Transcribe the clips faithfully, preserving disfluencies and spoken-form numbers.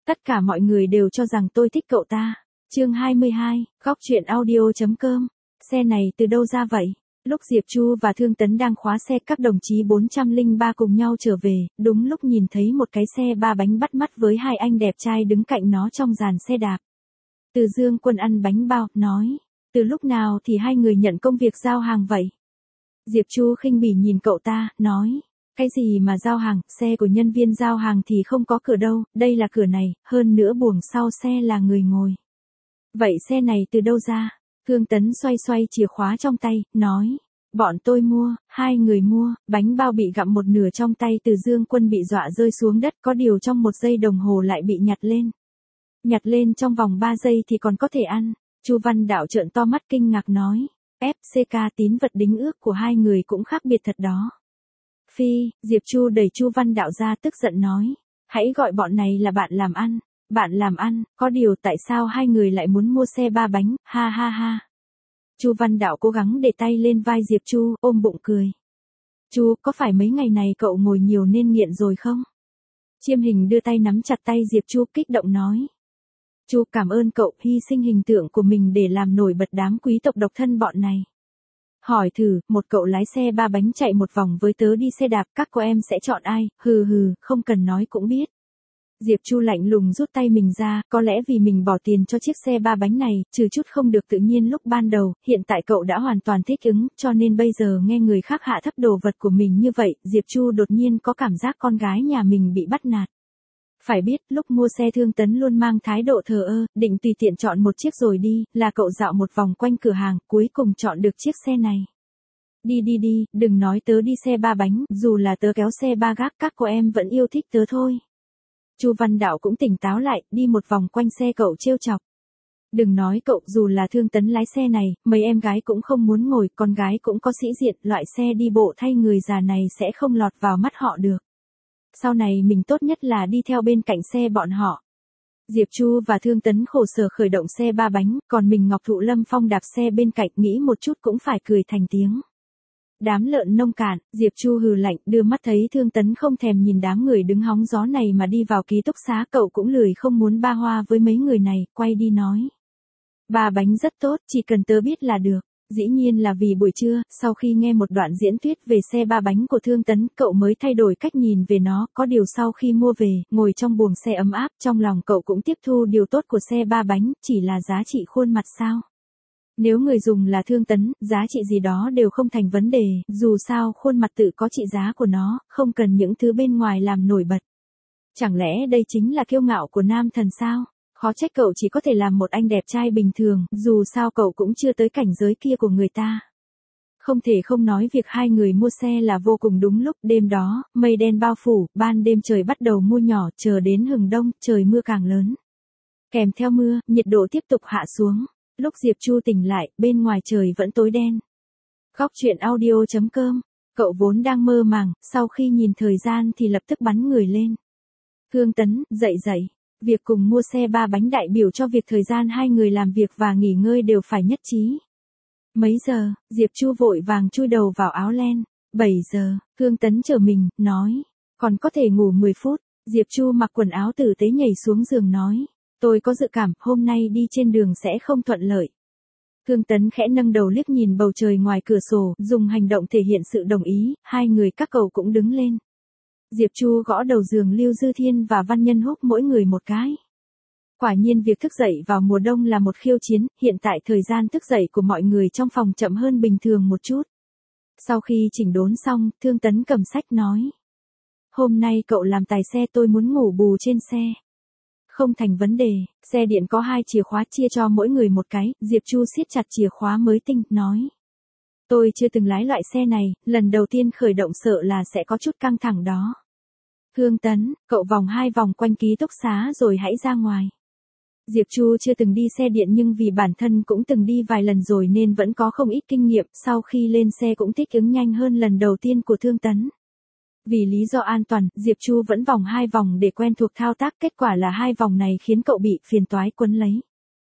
Tất cả mọi người đều cho rằng tôi thích cậu ta. Chương hai mươi hai, góc truyện audio.com. Xe này từ đâu ra vậy? Lúc Diệp Chu và Thương Tấn đang khóa xe các đồng chí bốn không ba cùng nhau trở về, đúng lúc nhìn thấy một cái xe ba bánh bắt mắt với hai anh đẹp trai đứng cạnh nó trong dàn xe đạp. Từ Dương Quân ăn bánh bao, nói, từ lúc nào thì hai người nhận công việc giao hàng vậy? Diệp Chu khinh bỉ nhìn cậu ta, nói, cái gì mà giao hàng, xe của nhân viên giao hàng thì không có cửa đâu, đây là cửa này, hơn nữa buồng sau xe là người ngồi. Vậy xe này từ đâu ra? Thương Tấn xoay xoay chìa khóa trong tay, nói, bọn tôi mua, hai người mua, bánh bao bị gặm một nửa trong tay Từ Dương Quân bị dọa rơi xuống đất, có điều trong một giây đồng hồ lại bị nhặt lên. Nhặt lên trong vòng ba giây thì còn có thể ăn. Chu Văn Đạo trợn to mắt kinh ngạc nói, ép xê ca tín vật đính ước của hai người cũng khác biệt thật đó. Phi, Diệp Chu đẩy Chu Văn Đạo ra tức giận nói, hãy gọi bọn này là bạn làm ăn. Bạn làm ăn, có điều tại sao hai người lại muốn mua xe ba bánh, ha ha ha. Chu Văn Đạo cố gắng để tay lên vai Diệp Chu, ôm bụng cười. Chu, có phải mấy ngày này cậu ngồi nhiều nên nghiện rồi không? Chiêm Hình đưa tay nắm chặt tay Diệp Chu kích động nói. Chu, cảm ơn cậu, hy sinh hình tượng của mình để làm nổi bật đám quý tộc độc thân bọn này. Hỏi thử, một cậu lái xe ba bánh chạy một vòng với tớ đi xe đạp, các cô em sẽ chọn ai? Hừ hừ, không cần nói cũng biết. Diệp Chu lạnh lùng rút tay mình ra, có lẽ vì mình bỏ tiền cho chiếc xe ba bánh này, trừ chút không được tự nhiên lúc ban đầu, hiện tại cậu đã hoàn toàn thích ứng, cho nên bây giờ nghe người khác hạ thấp đồ vật của mình như vậy, Diệp Chu đột nhiên có cảm giác con gái nhà mình bị bắt nạt. Phải biết, lúc mua xe Thương Tấn luôn mang thái độ thờ ơ, định tùy tiện chọn một chiếc rồi đi, là cậu dạo một vòng quanh cửa hàng, cuối cùng chọn được chiếc xe này. Đi đi đi, đừng nói tớ đi xe ba bánh, dù là tớ kéo xe ba gác các cô em vẫn yêu thích tớ thôi. Chu Văn Đạo cũng tỉnh táo lại, đi một vòng quanh xe cậu trêu chọc. Đừng nói cậu, dù là Thương Tấn lái xe này, mấy em gái cũng không muốn ngồi, con gái cũng có sĩ diện, loại xe đi bộ thay người già này sẽ không lọt vào mắt họ được. Sau này mình tốt nhất là đi theo bên cạnh xe bọn họ. Diệp Chu và Thương Tấn khổ sở khởi động xe ba bánh, còn mình Ngọc Thụ Lâm Phong đạp xe bên cạnh, nghĩ một chút cũng phải cười thành tiếng. Đám lợn nông cạn, Diệp Chu hừ lạnh, đưa mắt thấy Thương Tấn không thèm nhìn đám người đứng hóng gió này mà đi vào ký túc xá, cậu cũng lười không muốn ba hoa với mấy người này, quay đi nói. Ba bánh rất tốt, chỉ cần tớ biết là được. Dĩ nhiên là vì buổi trưa, sau khi nghe một đoạn diễn thuyết về xe ba bánh của Thương Tấn, cậu mới thay đổi cách nhìn về nó, có điều sau khi mua về, ngồi trong buồng xe ấm áp, trong lòng cậu cũng tiếp thu điều tốt của xe ba bánh, chỉ là giá trị khuôn mặt sao. Nếu người dùng là Thương Tấn, giá trị gì đó đều không thành vấn đề, dù sao khuôn mặt tự có trị giá của nó, không cần những thứ bên ngoài làm nổi bật. Chẳng lẽ đây chính là kiêu ngạo của nam thần sao? Khó trách cậu chỉ có thể làm một anh đẹp trai bình thường, dù sao cậu cũng chưa tới cảnh giới kia của người ta. Không thể không nói việc hai người mua xe là vô cùng đúng lúc, đêm đó, mây đen bao phủ, ban đêm trời bắt đầu mưa nhỏ, chờ đến hừng đông, trời mưa càng lớn. Kèm theo mưa, nhiệt độ tiếp tục hạ xuống. Lúc Diệp Chu tỉnh lại, bên ngoài trời vẫn tối đen. Góc truyện audio.com, cậu vốn đang mơ màng, sau khi nhìn thời gian thì lập tức bắn người lên. Thương Tấn, dậy dậy. Việc cùng mua xe ba bánh đại biểu cho việc thời gian hai người làm việc và nghỉ ngơi đều phải nhất trí. Mấy giờ, Diệp Chu vội vàng chui đầu vào áo len. bảy giờ, Thương Tấn chờ mình, nói. Còn có thể ngủ mười phút. Diệp Chu mặc quần áo tử tế nhảy xuống giường nói. Tôi có dự cảm, hôm nay đi trên đường sẽ không thuận lợi. Thương Tấn khẽ nâng đầu liếc nhìn bầu trời ngoài cửa sổ, dùng hành động thể hiện sự đồng ý, hai người các cậu cũng đứng lên. Diệp Chu gõ đầu giường Lưu Dư Thiên và Văn Nhân Húc mỗi người một cái. Quả nhiên việc thức dậy vào mùa đông là một khiêu chiến, hiện tại thời gian thức dậy của mọi người trong phòng chậm hơn bình thường một chút. Sau khi chỉnh đốn xong, Thương Tấn cầm sách nói. Hôm nay cậu làm tài xe, tôi muốn ngủ bù trên xe. Không thành vấn đề, xe điện có hai chìa khóa, chia cho mỗi người một cái, Diệp Chu siết chặt chìa khóa mới tinh, nói. Tôi chưa từng lái loại xe này, lần đầu tiên khởi động sợ là sẽ có chút căng thẳng đó. Thương Tấn, cậu vòng hai vòng quanh ký túc xá rồi hãy ra ngoài. Diệp Chu chưa từng đi xe điện nhưng vì bản thân cũng từng đi vài lần rồi nên vẫn có không ít kinh nghiệm, sau khi lên xe cũng thích ứng nhanh hơn lần đầu tiên của Thương Tấn. Vì lý do an toàn, Diệp Chu vẫn vòng hai vòng để quen thuộc thao tác, kết quả là hai vòng này khiến cậu bị phiền toái quấn lấy.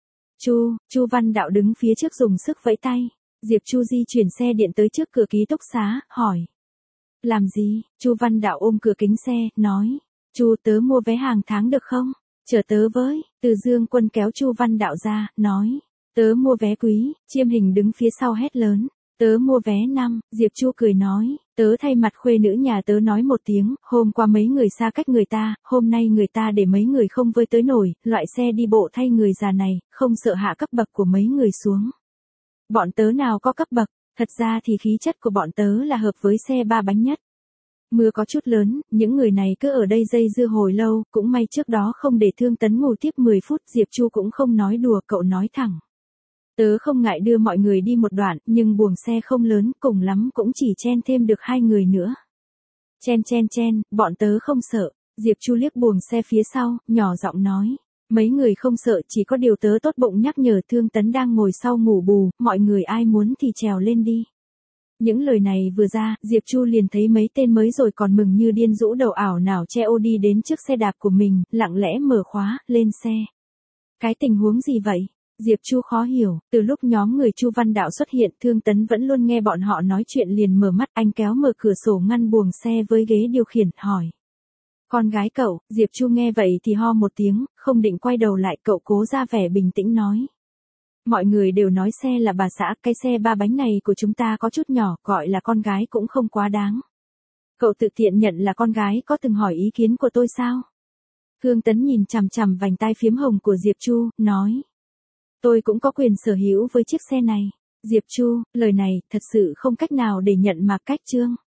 Chu, Chu Văn Đạo đứng phía trước dùng sức vẫy tay. Diệp Chu di chuyển xe điện tới trước cửa ký túc xá, hỏi. Làm gì? Chu Văn Đạo ôm cửa kính xe, nói. Chu, tớ mua vé hàng tháng được không? Chờ tớ với, Từ Dương Quân kéo Chu Văn Đạo ra, nói. Tớ mua vé quý, Chiêm Hình đứng phía sau hét lớn. Tớ mua vé năm, Diệp Chu cười nói. Tớ thay mặt khuê nữ nhà tớ nói một tiếng, hôm qua mấy người xa cách người ta, hôm nay người ta để mấy người không vơi tới nổi, loại xe đi bộ thay người già này, không sợ hạ cấp bậc của mấy người xuống. Bọn tớ nào có cấp bậc, thật ra thì khí chất của bọn tớ là hợp với xe ba bánh nhất. Mưa có chút lớn, những người này cứ ở đây dây dưa hồi lâu, cũng may trước đó không để Thương Tấn ngủ tiếp mười phút, Diệp Chu cũng không nói đùa, cậu nói thẳng. Tớ không ngại đưa mọi người đi một đoạn, nhưng buồng xe không lớn, cùng lắm cũng chỉ chen thêm được hai người nữa. Chen chen chen, bọn tớ không sợ, Diệp Chu liếc buồng xe phía sau, nhỏ giọng nói. Mấy người không sợ, chỉ có điều tớ tốt bụng nhắc nhở Thương Tấn đang ngồi sau ngủ bù, mọi người ai muốn thì trèo lên đi. Những lời này vừa ra, Diệp Chu liền thấy mấy tên mới rồi còn mừng như điên rũ đầu ảo nào che ô đi đến trước xe đạp của mình, lặng lẽ mở khóa, lên xe. Cái tình huống gì vậy? Diệp Chu khó hiểu, từ lúc nhóm người Chu Văn Đạo xuất hiện, Thương Tấn vẫn luôn nghe bọn họ nói chuyện liền mở mắt, anh kéo mở cửa sổ ngăn buồng xe với ghế điều khiển, hỏi. Con gái cậu, Diệp Chu nghe vậy thì ho một tiếng, không định quay đầu lại, cậu cố ra vẻ bình tĩnh nói. Mọi người đều nói xe là bà xã, cái xe ba bánh này của chúng ta có chút nhỏ, gọi là con gái cũng không quá đáng. Cậu tự tiện nhận là con gái, có từng hỏi ý kiến của tôi sao? Thương Tấn nhìn chằm chằm vành tai phiếm hồng của Diệp Chu, nói. Tôi cũng có quyền sở hữu với chiếc xe này. Diệp Chu, lời này thật sự không cách nào để nhận mà cách Trương.